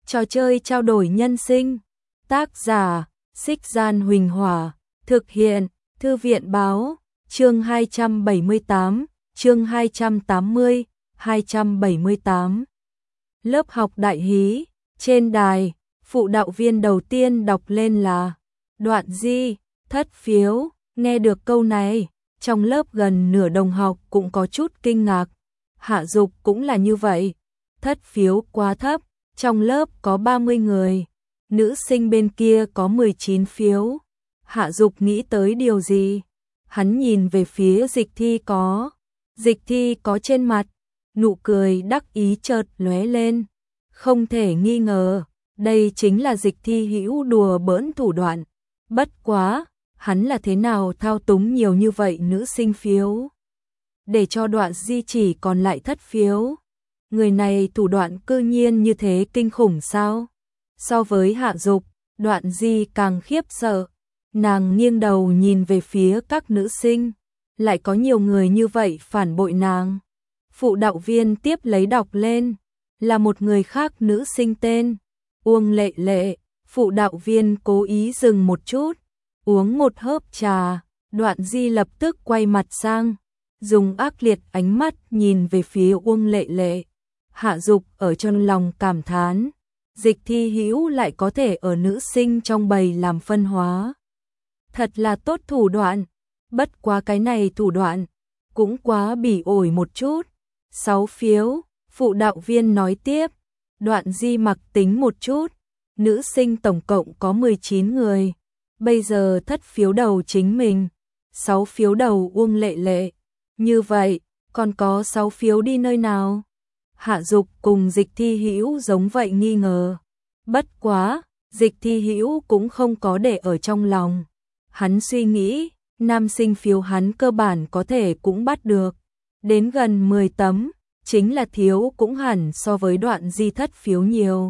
Trò chơi trao đổi nhân sinh. Tác giả: Xích Gian Huỳnh Hỏa. Thực hiện: Thư viện Báo. Chương 278, chương 280, 278. Lớp học đại hí. Trên đài, phụ đạo viên đầu tiên đọc lên là Đoạn Di, thất phiếu. Nghe được câu này, trong lớp gần nửa đồng học cũng có chút kinh ngạc. Hạ Dục cũng là như vậy. Thất phiếu quá thấp, trong lớp có 30 người, nữ sinh bên kia có 19 phiếu. Hạ Dục nghĩ tới điều gì? Hắn nhìn về phía Dịch Thi có trên mặt, nụ cười đắc ý chợt lóe lên. Không thể nghi ngờ, đây chính là Dịch Thi hữu đùa bỡn thủ đoạn. Bất quá, hắn là thế nào thao túng nhiều như vậy nữ sinh phiếu, để cho Đoạn Di chỉ còn lại thất phiếu. Người này thủ đoạn cư nhiên như thế kinh khủng sao? So với Hạ Dục, Đoạn Di càng khiếp sợ. Nàng nghiêng đầu nhìn về phía các nữ sinh, lại có nhiều người như vậy phản bội nàng. Phụ đạo viên tiếp lấy đọc lên, là một người khác nữ sinh tên Uông Lệ Lệ. Phụ đạo viên cố ý dừng một chút, uống một hớp trà. Đoạn Di lập tức quay mặt sang, dùng ác liệt ánh mắt nhìn về phía Uông Lệ Lệ. Hạ Dục ở trong lòng cảm thán, Dịch Thi hữu lại có thể ở nữ sinh trong bầy làm phân hóa. Thật là tốt thủ đoạn, bất quá cái này thủ đoạn cũng quá bỉ ổi một chút. 6 phiếu, phụ đạo viên nói tiếp. Đoạn Di mặc tính một chút, nữ sinh tổng cộng có 19 người, bây giờ thất phiếu đầu chính mình, 6 phiếu đầu Uông Lệ Lệ. Như vậy, còn có 6 phiếu đi nơi nào? Hạ Dục cùng Dịch Thi hữu giống vậy nghi ngờ. Bất quá, Dịch Thi hữu cũng không có để ở trong lòng. Hắn suy nghĩ, nam sinh phiếu hắn cơ bản có thể cũng bắt được. Đến gần 10 tấm, chính là thiếu cũng hẳn so với Đoạn Di thất phiếu nhiều.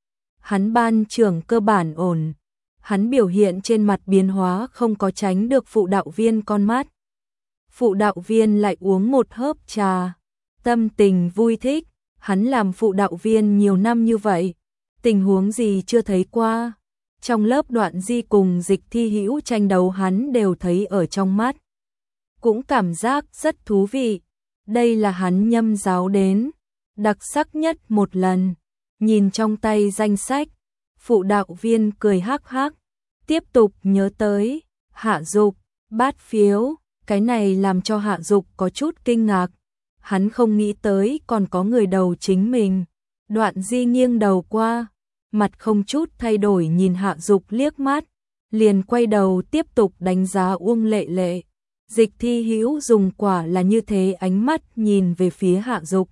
Hắn ban trưởng cơ bản ổn. Hắn biểu hiện trên mặt biến hóa không có tránh được phụ đạo viên con mắt. Phụ đạo viên lại uống một hớp trà, tâm tình vui thích. Hắn làm phụ đạo viên nhiều năm như vậy, tình huống gì chưa thấy qua. Trong lớp Đoạn Di cùng Dịch Thi hữu tranh đấu hắn đều thấy ở trong mắt, cũng cảm giác rất thú vị. Đây là hắn nhâm giáo đến đặc sắc nhất một lần. Nhìn trong tay danh sách, phụ đạo viên cười hắc hắc, tiếp tục nhớ tới Hạ Dục, bát phiếu. Cái này làm cho Hạ Dục có chút kinh ngạc. Hắn không nghĩ tới còn có người đầu chính mình. Đoạn Di nghiêng đầu qua, mặt không chút thay đổi nhìn Hạ Dục liếc mắt, liền quay đầu tiếp tục đánh giá Uông Lệ Lệ. Dịch Thi hữu dùng quả là như thế ánh mắt nhìn về phía Hạ Dục.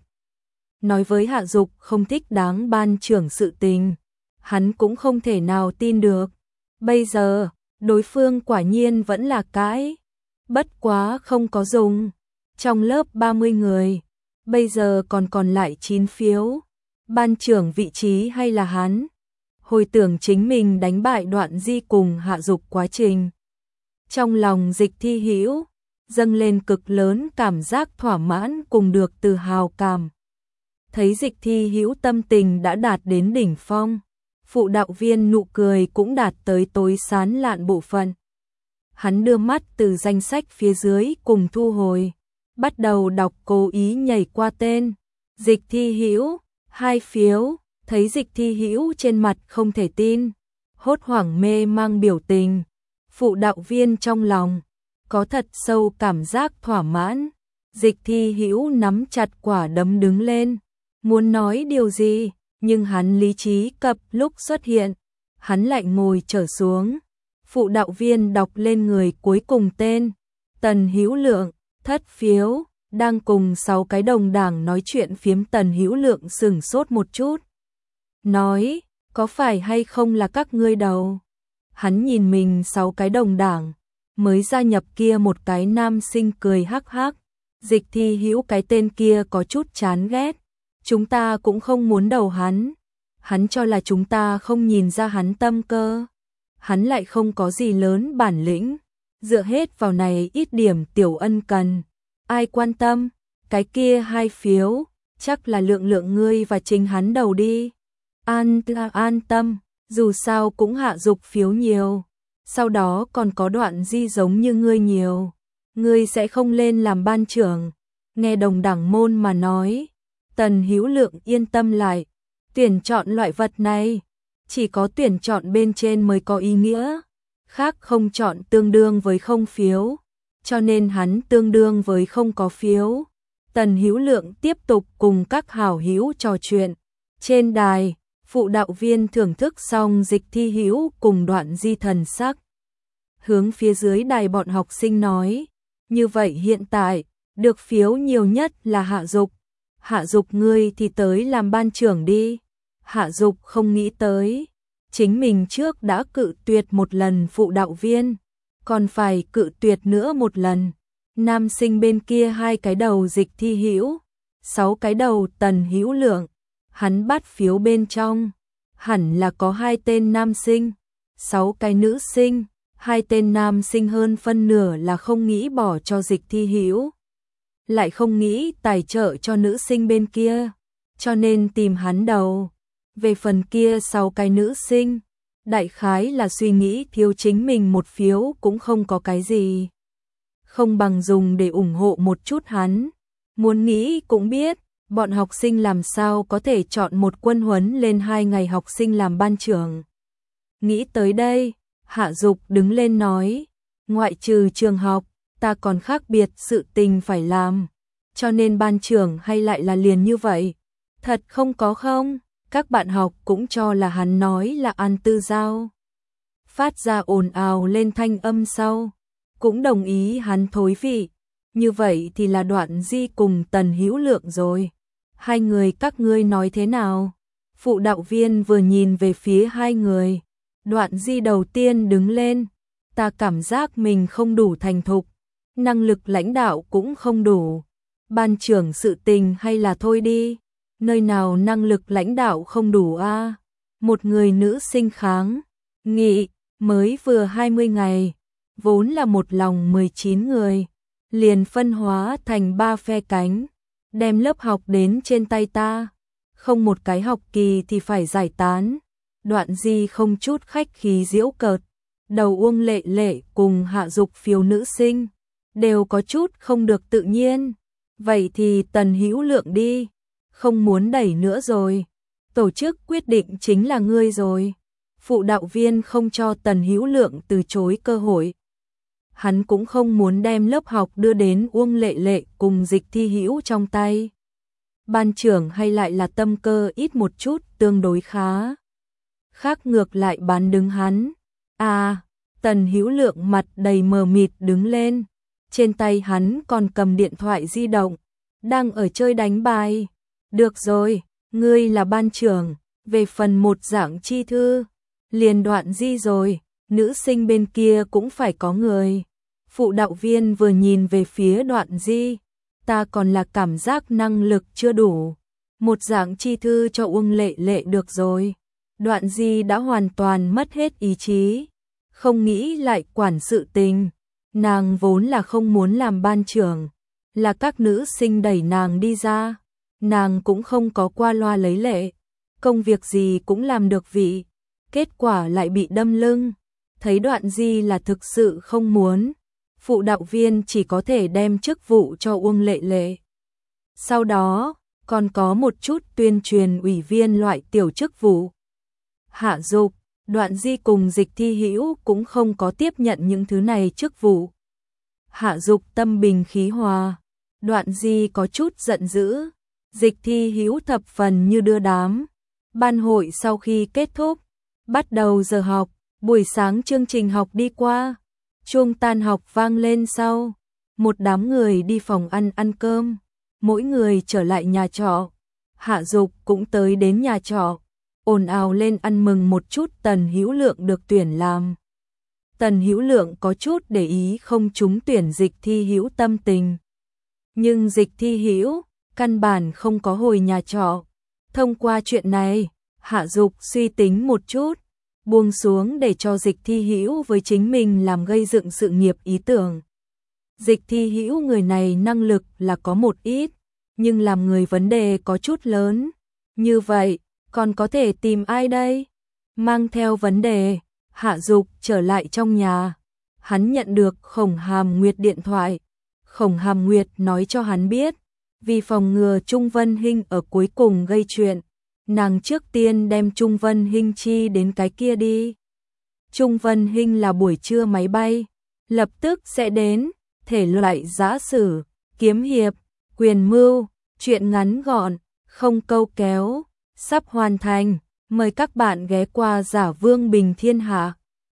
Nói với Hạ Dục không thích đáng ban trưởng sự tình, hắn cũng không thể nào tin được. Bây giờ, đối phương quả nhiên vẫn là cãi. Bất quá không có dùng. Trong lớp 30 người, bây giờ còn lại 9 phiếu. Ban trưởng vị trí hay là hắn? Hồi tưởng chính mình đánh bại Đoạn Di cùng Hạ Dục quá trình, trong lòng Dịch Thi hữu dâng lên cực lớn cảm giác thỏa mãn cùng được tự hào cảm. Thấy Dịch Thi hữu tâm tình đã đạt đến đỉnh phong, phụ đạo viên nụ cười cũng đạt tới tối sán lạn bộ phận. Hắn đưa mắt từ danh sách phía dưới cùng thu hồi, bắt đầu đọc, cố ý nhảy qua tên. Dịch Thi hữu, 2 phiếu. Thấy Dịch Thi hữu trên mặt không thể tin, hốt hoảng mê mang biểu tình, phụ đạo viên trong lòng có thật sâu cảm giác thỏa mãn. Dịch Thi hữu nắm chặt quả đấm đứng lên, muốn nói điều gì, nhưng hắn lý trí cập lúc xuất hiện, hắn lại ngồi trở xuống. Phụ đạo viên đọc lên người cuối cùng tên, Tần Hữu Lượng, thất phiếu. Đang cùng 6 cái đồng đảng nói chuyện phiếm, Tần Hữu Lượng sửng sốt một chút, nói, có phải hay không là các ngươi đầu? Hắn nhìn mình 6 cái đồng đảng mới gia nhập kia một cái nam sinh cười hắc hắc. Dịch Thi hữu cái tên kia có chút chán ghét, chúng ta cũng không muốn đầu hắn. Hắn cho là chúng ta không nhìn ra hắn tâm cơ. Hắn lại không có gì lớn bản lĩnh, dựa hết vào này ít điểm tiểu ân cần. Ai quan tâm, cái kia 2 phiếu, chắc là Lượng Lượng ngươi và chính hắn đầu đi. An tâm, dù sao cũng Hạ Dục phiếu nhiều. Sau đó còn có Đoạn Di giống như ngươi nhiều. Ngươi sẽ không lên làm ban trưởng. Nghe đồng đẳng môn mà nói. Tần Hữu Lượng yên tâm lại. Tuyển chọn loại vật này. Chỉ có tuyển chọn bên trên mới có ý nghĩa. Khác không chọn tương đương với không phiếu. Cho nên hắn tương đương với không có phiếu. Tần Hữu Lượng tiếp tục cùng các hảo hữu trò chuyện. Trên đài, phụ đạo viên thưởng thức xong Dịch Thi Hữu cùng Đoạn Di thần sắc. Hướng phía dưới đài bọn học sinh nói, như vậy hiện tại, được phiếu nhiều nhất là Hạ Dục. Hạ Dục ngươi thì tới làm ban trưởng đi. Hạ Dục không nghĩ tới, chính mình trước đã cự tuyệt một lần phụ đạo viên, còn phải cự tuyệt nữa một lần. Nam sinh bên kia 2 cái đầu Dịch Thi Hữu, 6 cái đầu Tần Hữu Lượng. Hắn bắt phiếu bên trong, hẳn là có 2 tên nam sinh, 6 cái nữ sinh, 2 tên nam sinh hơn phân nửa là không nghĩ bỏ cho Dịch Thi Hữu, lại không nghĩ tài trợ cho nữ sinh bên kia, cho nên tìm hắn đầu. Về phần kia 6 cái nữ sinh, đại khái là suy nghĩ thiếu chính mình một phiếu cũng không có cái gì. Không bằng dùng để ủng hộ một chút hắn. Muốn nghĩ cũng biết, bọn học sinh làm sao có thể chọn một quân huấn lên 2 ngày học sinh làm ban trưởng. Nghĩ tới đây, Hạ Dục đứng lên nói, ngoại trừ trường học, ta còn khác biệt sự tình phải làm. Cho nên ban trưởng hay lại là liền như vậy. Thật không có không, các bạn học cũng cho là hắn nói là An Tư Giao. Phát ra ồn ào lên thanh âm sau, cũng đồng ý hắn thối vị. Như vậy thì là Đoạn Di cùng Tần Hữu Lượng rồi. 2 người các ngươi nói thế nào? Phụ đạo viên vừa nhìn về phía 2 người. Đoạn Di đầu tiên đứng lên. Ta cảm giác mình không đủ thành thục. Năng lực lãnh đạo cũng không đủ. Ban trưởng sự tình hay là thôi đi. Nơi nào năng lực lãnh đạo không đủ a? Một người nữ sinh kháng nghị, mới vừa 20 ngày. Vốn là một lòng 19 người. Liền phân hóa thành 3 phe cánh. Đem lớp học đến trên tay ta. Không một cái học kỳ thì phải giải tán. Đoạn Di không chút khách khí giễu cợt. Đầu Uông Lệ Lệ cùng Hạ Dục phiếu nữ sinh. Đều có chút không được tự nhiên. Vậy thì Tần Hữu Lượng đi. Không muốn đẩy nữa rồi. Tổ chức quyết định chính là ngươi rồi. Phụ đạo viên không cho Tần Hữu Lượng từ chối cơ hội. Hắn cũng không muốn đem lớp học đưa đến Uông Lệ Lệ cùng Dịch Thi Hữu trong tay. Ban trưởng hay lại là tâm cơ ít một chút tương đối khá. Khác ngược lại bán đứng hắn. Tần Hữu Lượng mặt đầy mờ mịt đứng lên. Trên tay hắn còn cầm điện thoại di động. Đang ở chơi đánh bài. Được rồi, ngươi là ban trưởng. Về phần một dạng chi thư. Liền Đoạn Di rồi. Nữ sinh bên kia cũng phải có người. Phụ đạo viên vừa nhìn về phía Đoạn Di. Ta còn là cảm giác năng lực chưa đủ. Một dạng chi thư cho Uông Lệ Lệ được rồi. Đoạn Di đã hoàn toàn mất hết ý chí. Không nghĩ lại quản sự tình. Nàng vốn là không muốn làm ban trưởng. Là các nữ sinh đẩy nàng đi ra. Nàng cũng không có qua loa lấy lệ. Công việc gì cũng làm được vị. Kết quả lại bị đâm lưng. Thấy Đoạn Di là thực sự không muốn. Phụ đạo viên chỉ có thể đem chức vụ cho Uông Lệ Lệ. Sau đó, còn có một chút tuyên truyền ủy viên loại tiểu chức vụ. Hạ Dục, Đoạn Di cùng Dịch Thi Hữu cũng không có tiếp nhận những thứ này chức vụ. Hạ Dục tâm bình khí hòa. Đoạn Di có chút giận dữ. Dịch Thi Hữu thập phần như đưa đám. Ban hội sau khi kết thúc, bắt đầu giờ học. Buổi sáng chương trình học đi qua. Chuông tan học vang lên sau. Một đám người đi phòng ăn cơm. Mỗi người trở lại nhà trọ. Hạ Dục cũng tới đến nhà trọ. Ồn ào lên ăn mừng một chút Tần Hữu Lượng được tuyển làm. Tần Hữu Lượng có chút để ý không trúng tuyển Dịch Thi Hữu tâm tình. Nhưng Dịch Thi Hữu căn bản không có hồi nhà trọ. Thông qua chuyện này, Hạ Dục suy tính một chút. Buông xuống để cho Dịch Thi Hữu với chính mình làm gây dựng sự nghiệp ý tưởng. Dịch Thi Hữu người này năng lực là có một ít, nhưng làm người vấn đề có chút lớn. Như vậy, còn có thể tìm ai đây? Mang theo vấn đề, Hạ Dục trở lại trong nhà. Hắn nhận được Khổng Hàm Nguyệt điện thoại. Khổng Hàm Nguyệt nói cho hắn biết, vì phòng ngừa Trung Vân Hinh ở cuối cùng gây chuyện, nàng trước tiên đem Trung Vân Hinh chi đến cái kia đi. Trung Vân Hinh là buổi trưa máy bay, lập tức sẽ đến, thể loại giã sử, kiếm hiệp, quyền mưu, truyện ngắn gọn, không câu kéo, sắp hoàn thành. Mời các bạn ghé qua Giả Vương Bình Thiên Hạ.